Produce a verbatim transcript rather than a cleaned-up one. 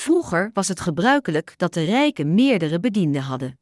Vroeger was het gebruikelijk dat de rijken meerdere bedienden hadden.